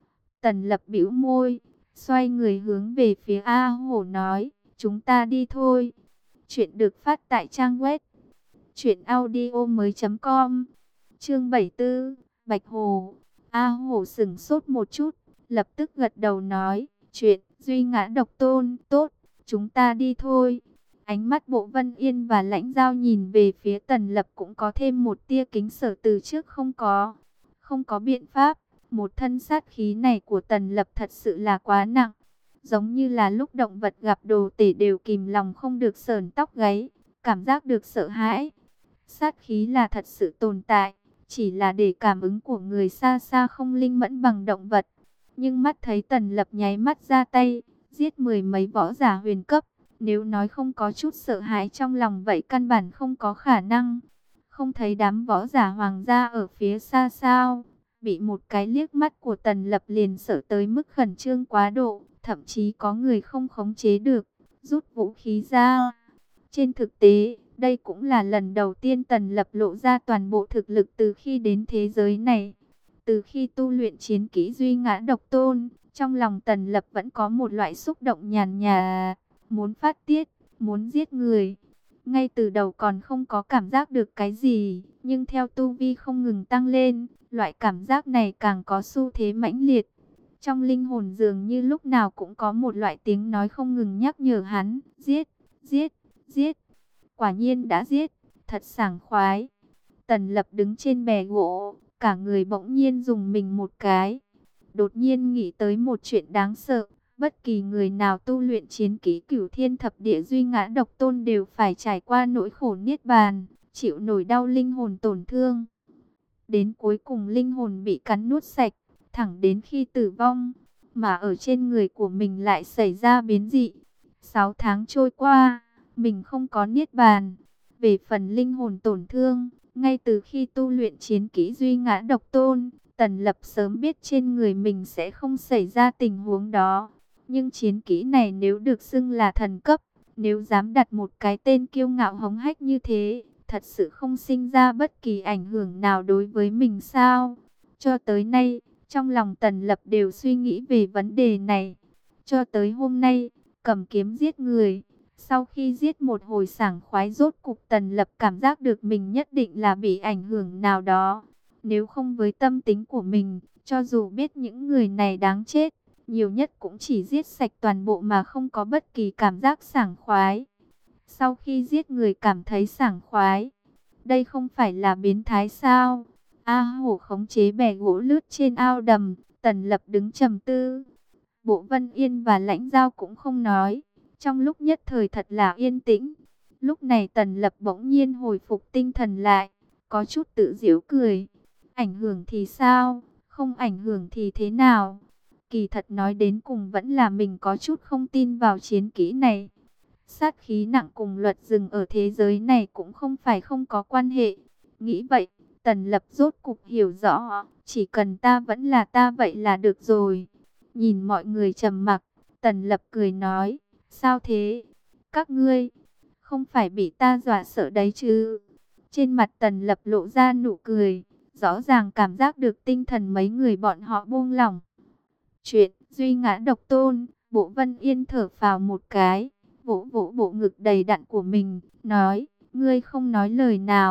Tần Lập bĩu môi, xoay người hướng về phía A Hổ nói, chúng ta đi thôi. Chuyện được phát tại trang web truyện audio mới.com. Chương bảy mươi tư, Bạch Hồ. A Hổ sững sốt một chút, lập tức gật đầu nói, chuyện Duy Ngã Độc Tôn, tốt, chúng ta đi thôi. Ánh mắt Bộ Vân Yên và Lãnh Giao nhìn về phía Tần Lập cũng có thêm một tia kính sợ từ trước không có. Không có biện pháp, một thân sát khí này của Tần Lập thật sự là quá nặng. Giống như là lúc động vật gặp đồ tể đều kìm lòng không được sởn tóc gáy, cảm giác được sợ hãi. Sát khí là thật sự tồn tại, chỉ là để cảm ứng của người xa xa không linh mẫn bằng động vật. Nhưng mắt thấy Tần Lập nháy mắt ra tay, giết mười mấy võ giả huyền cấp. Nếu nói không có chút sợ hãi trong lòng vậy căn bản không có khả năng. Không thấy đám võ giả hoàng gia ở phía xa sao, bị một cái liếc mắt của Tần Lập liền sợ tới mức khẩn trương quá độ, thậm chí có người không khống chế được, rút vũ khí ra. Trên thực tế, đây cũng là lần đầu tiên Tần Lập lộ ra toàn bộ thực lực từ khi đến thế giới này. Từ khi tu luyện chiến kỹ Duy Ngã Độc Tôn, trong lòng Tần Lập vẫn có một loại xúc động nhàn nhạt, muốn phát tiết, muốn giết người. Ngay từ đầu còn không có cảm giác được cái gì, nhưng theo tu vi không ngừng tăng lên, loại cảm giác này càng có xu thế mãnh liệt. Trong linh hồn dường như lúc nào cũng có một loại tiếng nói không ngừng nhắc nhở hắn, giết, giết, giết. Quả nhiên đã giết, thật sảng khoái. Tần Lập đứng trên bè gỗ, cả người bỗng nhiên dùng mình một cái. Đột nhiên nghĩ tới một chuyện đáng sợ. Bất kỳ người nào tu luyện chiến kỹ Cửu Thiên Thập Địa Duy Ngã Độc Tôn đều phải trải qua nỗi khổ niết bàn, chịu nổi đau linh hồn tổn thương. Đến cuối cùng linh hồn bị cắn nuốt sạch, thẳng đến khi tử vong, mà ở trên người của mình lại xảy ra biến dị. Sáu tháng trôi qua, mình không có niết bàn. Về phần linh hồn tổn thương, ngay từ khi tu luyện chiến kỹ Duy Ngã Độc Tôn, Tần Lập sớm biết trên người mình sẽ không xảy ra tình huống đó. Nhưng chiến kỹ này nếu được xưng là thần cấp, nếu dám đặt một cái tên kiêu ngạo hống hách như thế, thật sự không sinh ra bất kỳ ảnh hưởng nào đối với mình sao? Cho tới nay, trong lòng Tần Lập đều suy nghĩ về vấn đề này. Cho tới hôm nay, cầm kiếm giết người. Sau khi giết một hồi sảng khoái, rốt cục Tần Lập cảm giác được mình nhất định là bị ảnh hưởng nào đó. Nếu không với tâm tính của mình, cho dù biết những người này đáng chết, nhiều nhất cũng chỉ giết sạch toàn bộ mà không có bất kỳ cảm giác sảng khoái. Sau khi giết người cảm thấy sảng khoái, đây không phải là biến thái sao? A Hổ khống chế bè gỗ lướt trên ao đầm, Tần Lập đứng trầm tư. Bộ Vân Yên và Lãnh Giao cũng không nói, trong lúc nhất thời thật là yên tĩnh. Lúc này Tần Lập bỗng nhiên hồi phục tinh thần lại, có chút tự giễu cười. Ảnh hưởng thì sao? Không ảnh hưởng thì thế nào? Kỳ thật nói đến cùng vẫn là mình có chút không tin vào chiến kỹ này. Sát khí nặng cùng luật rừng ở thế giới này cũng không phải không có quan hệ. Nghĩ vậy, Tần Lập rốt cục hiểu rõ, chỉ cần ta vẫn là ta vậy là được rồi. Nhìn mọi người trầm mặc, Tần Lập cười nói, sao thế? Các ngươi, không phải bị ta dọa sợ đấy chứ? Trên mặt Tần Lập lộ ra nụ cười, rõ ràng cảm giác được tinh thần mấy người bọn họ buông lỏng. Chuyện Duy Ngã Độc Tôn, Bộ Vân Yên thở phào một cái, vỗ vỗ bộ ngực đầy đặn của mình, nói, ngươi không nói lời nào,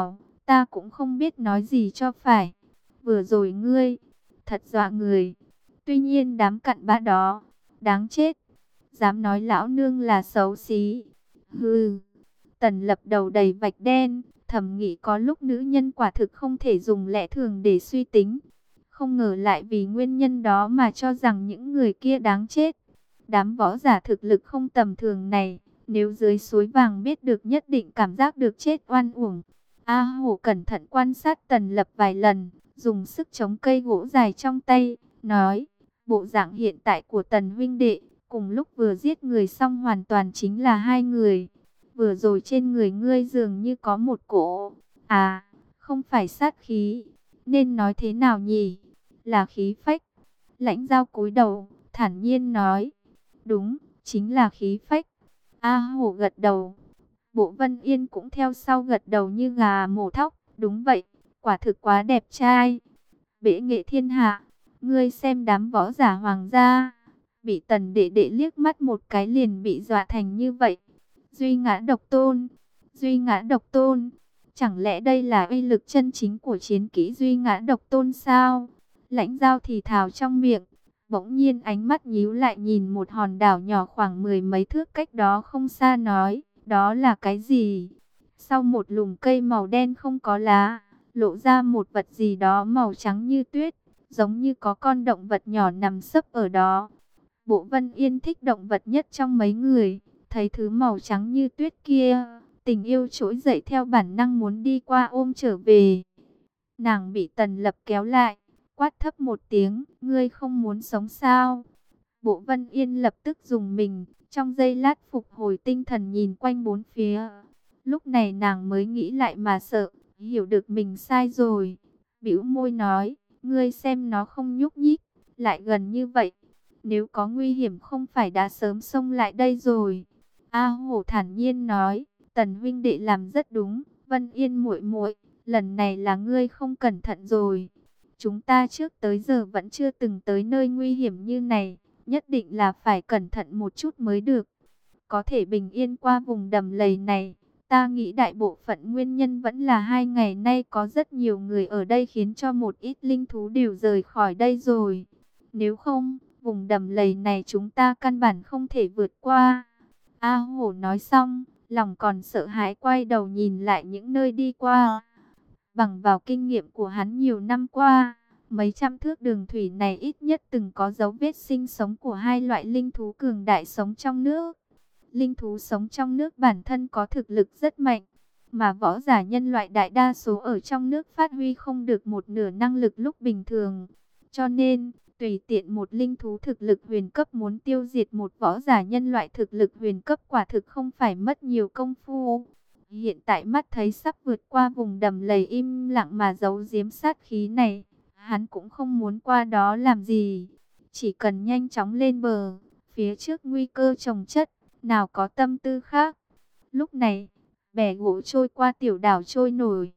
ta cũng không biết nói gì cho phải. Vừa rồi ngươi, thật dọa người. Tuy nhiên đám cặn bã đó, đáng chết. Dám nói lão nương là xấu xí. Hừ. Tần Lập đầu đầy vạch đen, thầm nghĩ có lúc nữ nhân quả thực không thể dùng lẽ thường để suy tính. Không ngờ lại vì nguyên nhân đó mà cho rằng những người kia đáng chết. Đám võ giả thực lực không tầm thường này, nếu dưới suối vàng biết được nhất định cảm giác được chết oan uổng. A Hổ cẩn thận quan sát Tần Lập vài lần, dùng sức chống cây gỗ dài trong tay, nói, bộ dạng hiện tại của Tần huynh đệ, cùng lúc vừa giết người xong hoàn toàn chính là hai người. Vừa rồi trên người ngươi dường như có một cỗ, à, không phải sát khí, nên nói thế nào nhỉ? Là khí phách. Lãnh Giao cúi đầu, thản nhiên nói, đúng, chính là khí phách. A Hổ gật đầu. Bộ Vân Yên cũng theo sau gật đầu như gà mổ thóc, đúng vậy, quả thực quá đẹp trai. Bệ nghệ thiên hạ, ngươi xem đám võ giả hoàng gia, bị Tần đệ đệ liếc mắt một cái liền bị dọa thành như vậy. Duy ngã độc tôn, duy ngã độc tôn, chẳng lẽ đây là uy lực chân chính của chiến kỹ duy ngã độc tôn sao? Lãnh Giao thì thào trong miệng, bỗng nhiên ánh mắt nhíu lại nhìn một hòn đảo nhỏ khoảng mười mấy thước cách đó không xa nói, đó là cái gì? Sau một lùm cây màu đen không có lá, lộ ra một vật gì đó màu trắng như tuyết, giống như có con động vật nhỏ nằm sấp ở đó. Bộ Vân Yên thích động vật nhất trong mấy người, thấy thứ màu trắng như tuyết kia, tình yêu trỗi dậy theo bản năng muốn đi qua ôm trở về. Nàng bị Tần Lập kéo lại, quát thấp một tiếng, ngươi không muốn sống sao? Bộ Vân Yên lập tức dùng mình, trong giây lát phục hồi tinh thần nhìn quanh bốn phía. Lúc này nàng mới nghĩ lại mà sợ, hiểu được mình sai rồi. Bĩu môi nói, ngươi xem nó không nhúc nhích, lại gần như vậy. Nếu có nguy hiểm không phải đã sớm xông lại đây rồi. A Hổ thản nhiên nói, Tần huynh đệ làm rất đúng, Vân Yên muội muội, lần này là ngươi không cẩn thận rồi. Chúng ta trước tới giờ vẫn chưa từng tới nơi nguy hiểm như này, nhất định là phải cẩn thận một chút mới được. Có thể bình yên qua vùng đầm lầy này, ta nghĩ đại bộ phận nguyên nhân vẫn là hai ngày nay có rất nhiều người ở đây khiến cho một ít linh thú đều rời khỏi đây rồi. Nếu không, vùng đầm lầy này chúng ta căn bản không thể vượt qua. A Hổ nói xong, lòng còn sợ hãi quay đầu nhìn lại những nơi đi qua. Bằng vào kinh nghiệm của hắn nhiều năm qua, mấy trăm thước đường thủy này ít nhất từng có dấu vết sinh sống của hai loại linh thú cường đại sống trong nước. Linh thú sống trong nước bản thân có thực lực rất mạnh, mà võ giả nhân loại đại đa số ở trong nước phát huy không được một nửa năng lực lúc bình thường. Cho nên, tùy tiện một linh thú thực lực huyền cấp muốn tiêu diệt một võ giả nhân loại thực lực huyền cấp quả thực không phải mất nhiều công phu. Hiện tại mắt thấy sắp vượt qua vùng đầm lầy im lặng mà giấu giếm sát khí này, hắn cũng không muốn qua đó làm gì. Chỉ cần nhanh chóng lên bờ, phía trước nguy cơ chồng chất, nào có tâm tư khác. Lúc này, bè gỗ trôi qua tiểu đảo trôi nổi.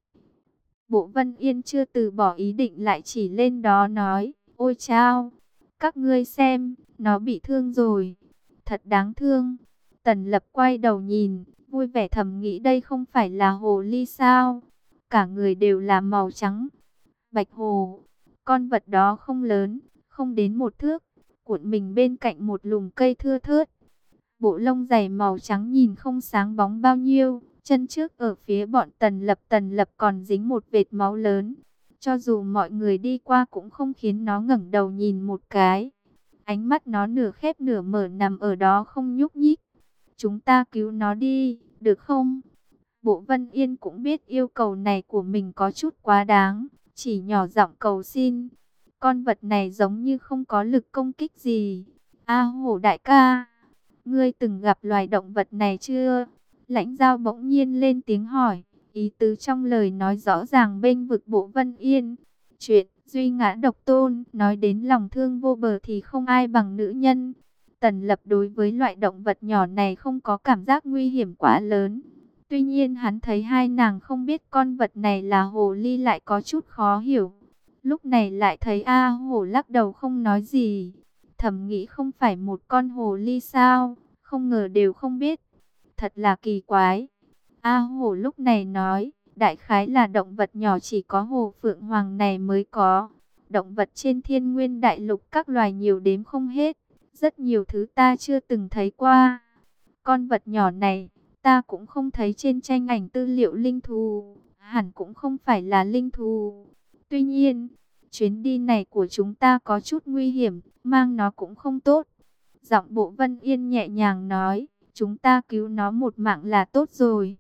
Bộ Vân Yên chưa từ bỏ ý định lại chỉ lên đó nói, ôi chao, các ngươi xem, nó bị thương rồi, thật đáng thương. Tần Lập quay đầu nhìn, vui vẻ thầm nghĩ đây không phải là hồ ly sao, cả người đều là màu trắng. Bạch hồ, con vật đó không lớn, không đến một thước, cuộn mình bên cạnh một lùm cây thưa thớt. Bộ lông dày màu trắng nhìn không sáng bóng bao nhiêu, chân trước ở phía bọn Tần Lập Tần Lập còn dính một vệt máu lớn. Cho dù mọi người đi qua cũng không khiến nó ngẩng đầu nhìn một cái. Ánh mắt nó nửa khép nửa mở nằm ở đó không nhúc nhích. Chúng ta cứu nó đi, được không? Bộ Vân Yên cũng biết yêu cầu này của mình có chút quá đáng, chỉ nhỏ giọng cầu xin. Con vật này giống như không có lực công kích gì. A Hổ đại ca, ngươi từng gặp loài động vật này chưa? Lãnh Giao bỗng nhiên lên tiếng hỏi, ý tứ trong lời nói rõ ràng bênh vực Bộ Vân Yên. Chuyện duy ngã độc tôn, nói đến lòng thương vô bờ thì không ai bằng nữ nhân. Tần Lập đối với loại động vật nhỏ này không có cảm giác nguy hiểm quá lớn. Tuy nhiên hắn thấy hai nàng không biết con vật này là hồ ly lại có chút khó hiểu. Lúc này lại thấy A Hổ lắc đầu không nói gì. Thầm nghĩ không phải một con hồ ly sao, không ngờ đều không biết. Thật là kỳ quái. A Hổ lúc này nói, đại khái là động vật nhỏ chỉ có Hồ Phượng Hoàng này mới có. Động vật trên Thiên Nguyên Đại Lục các loài nhiều đếm không hết, rất nhiều thứ ta chưa từng thấy qua. Con vật nhỏ này, ta cũng không thấy trên tranh ảnh tư liệu linh thú, hẳn cũng không phải là linh thú. Tuy nhiên, chuyến đi này của chúng ta có chút nguy hiểm, mang nó cũng không tốt. Giọng Bộ Vân Yên nhẹ nhàng nói, chúng ta cứu nó một mạng là tốt rồi.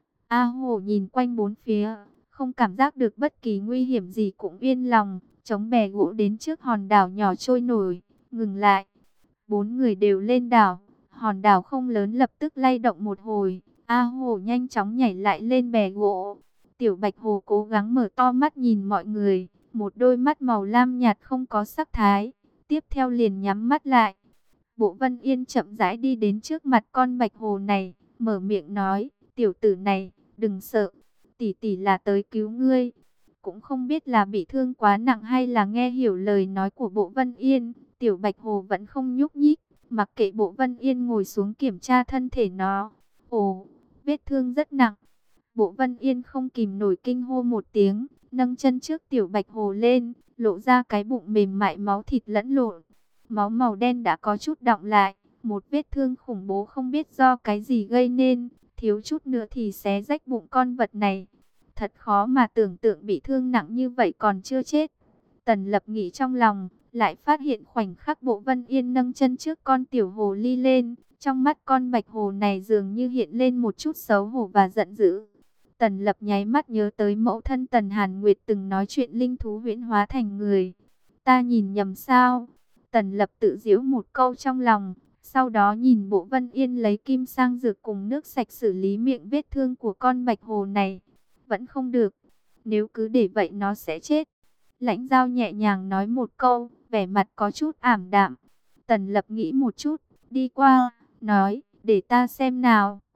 A Hổ nhìn quanh bốn phía, không cảm giác được bất kỳ nguy hiểm gì cũng yên lòng, chống bè gỗ đến trước hòn đảo nhỏ trôi nổi, ngừng lại. Bốn người đều lên đảo, hòn đảo không lớn lập tức lay động một hồi, A Hổ nhanh chóng nhảy lại lên bè gỗ. Tiểu Bạch Hồ cố gắng mở to mắt nhìn mọi người, một đôi mắt màu lam nhạt không có sắc thái, tiếp theo liền nhắm mắt lại. Bộ Vân Yên chậm rãi đi đến trước mặt con Bạch Hồ này, mở miệng nói, tiểu tử này, đừng sợ, tỷ tỷ là tới cứu ngươi. Cũng không biết là bị thương quá nặng hay là nghe hiểu lời nói của Bộ Vân Yên, tiểu Bạch Hồ vẫn không nhúc nhích, mặc kệ Bộ Vân Yên ngồi xuống kiểm tra thân thể nó. Ồ, vết thương rất nặng. Bộ Vân Yên không kìm nổi kinh hô một tiếng, nâng chân trước tiểu Bạch Hồ lên, lộ ra cái bụng mềm mại máu thịt lẫn lộn. Máu màu đen đã có chút đọng lại, một vết thương khủng bố không biết do cái gì gây nên, thiếu chút nữa thì xé rách bụng con vật này. Thật khó mà tưởng tượng bị thương nặng như vậy còn chưa chết. Tần Lập nghĩ trong lòng, lại phát hiện khoảnh khắc Bộ Vân Yên nâng chân trước con tiểu hồ ly lên, trong mắt con Bạch Hồ này dường như hiện lên một chút xấu hổ và giận dữ. Tần Lập nháy mắt nhớ tới mẫu thân Tần Hàn Nguyệt từng nói chuyện linh thú huyễn hóa thành người. Ta nhìn nhầm sao? Tần Lập tự giễu một câu trong lòng, sau đó nhìn Bộ Vân Yên lấy kim sang dược cùng nước sạch xử lý miệng vết thương của con Bạch Hồ này. Vẫn không được, nếu cứ để vậy nó sẽ chết. Lãnh Giao nhẹ nhàng nói một câu, vẻ mặt có chút ảm đạm. Tần Lập nghĩ một chút, đi qua, nói, để ta xem nào.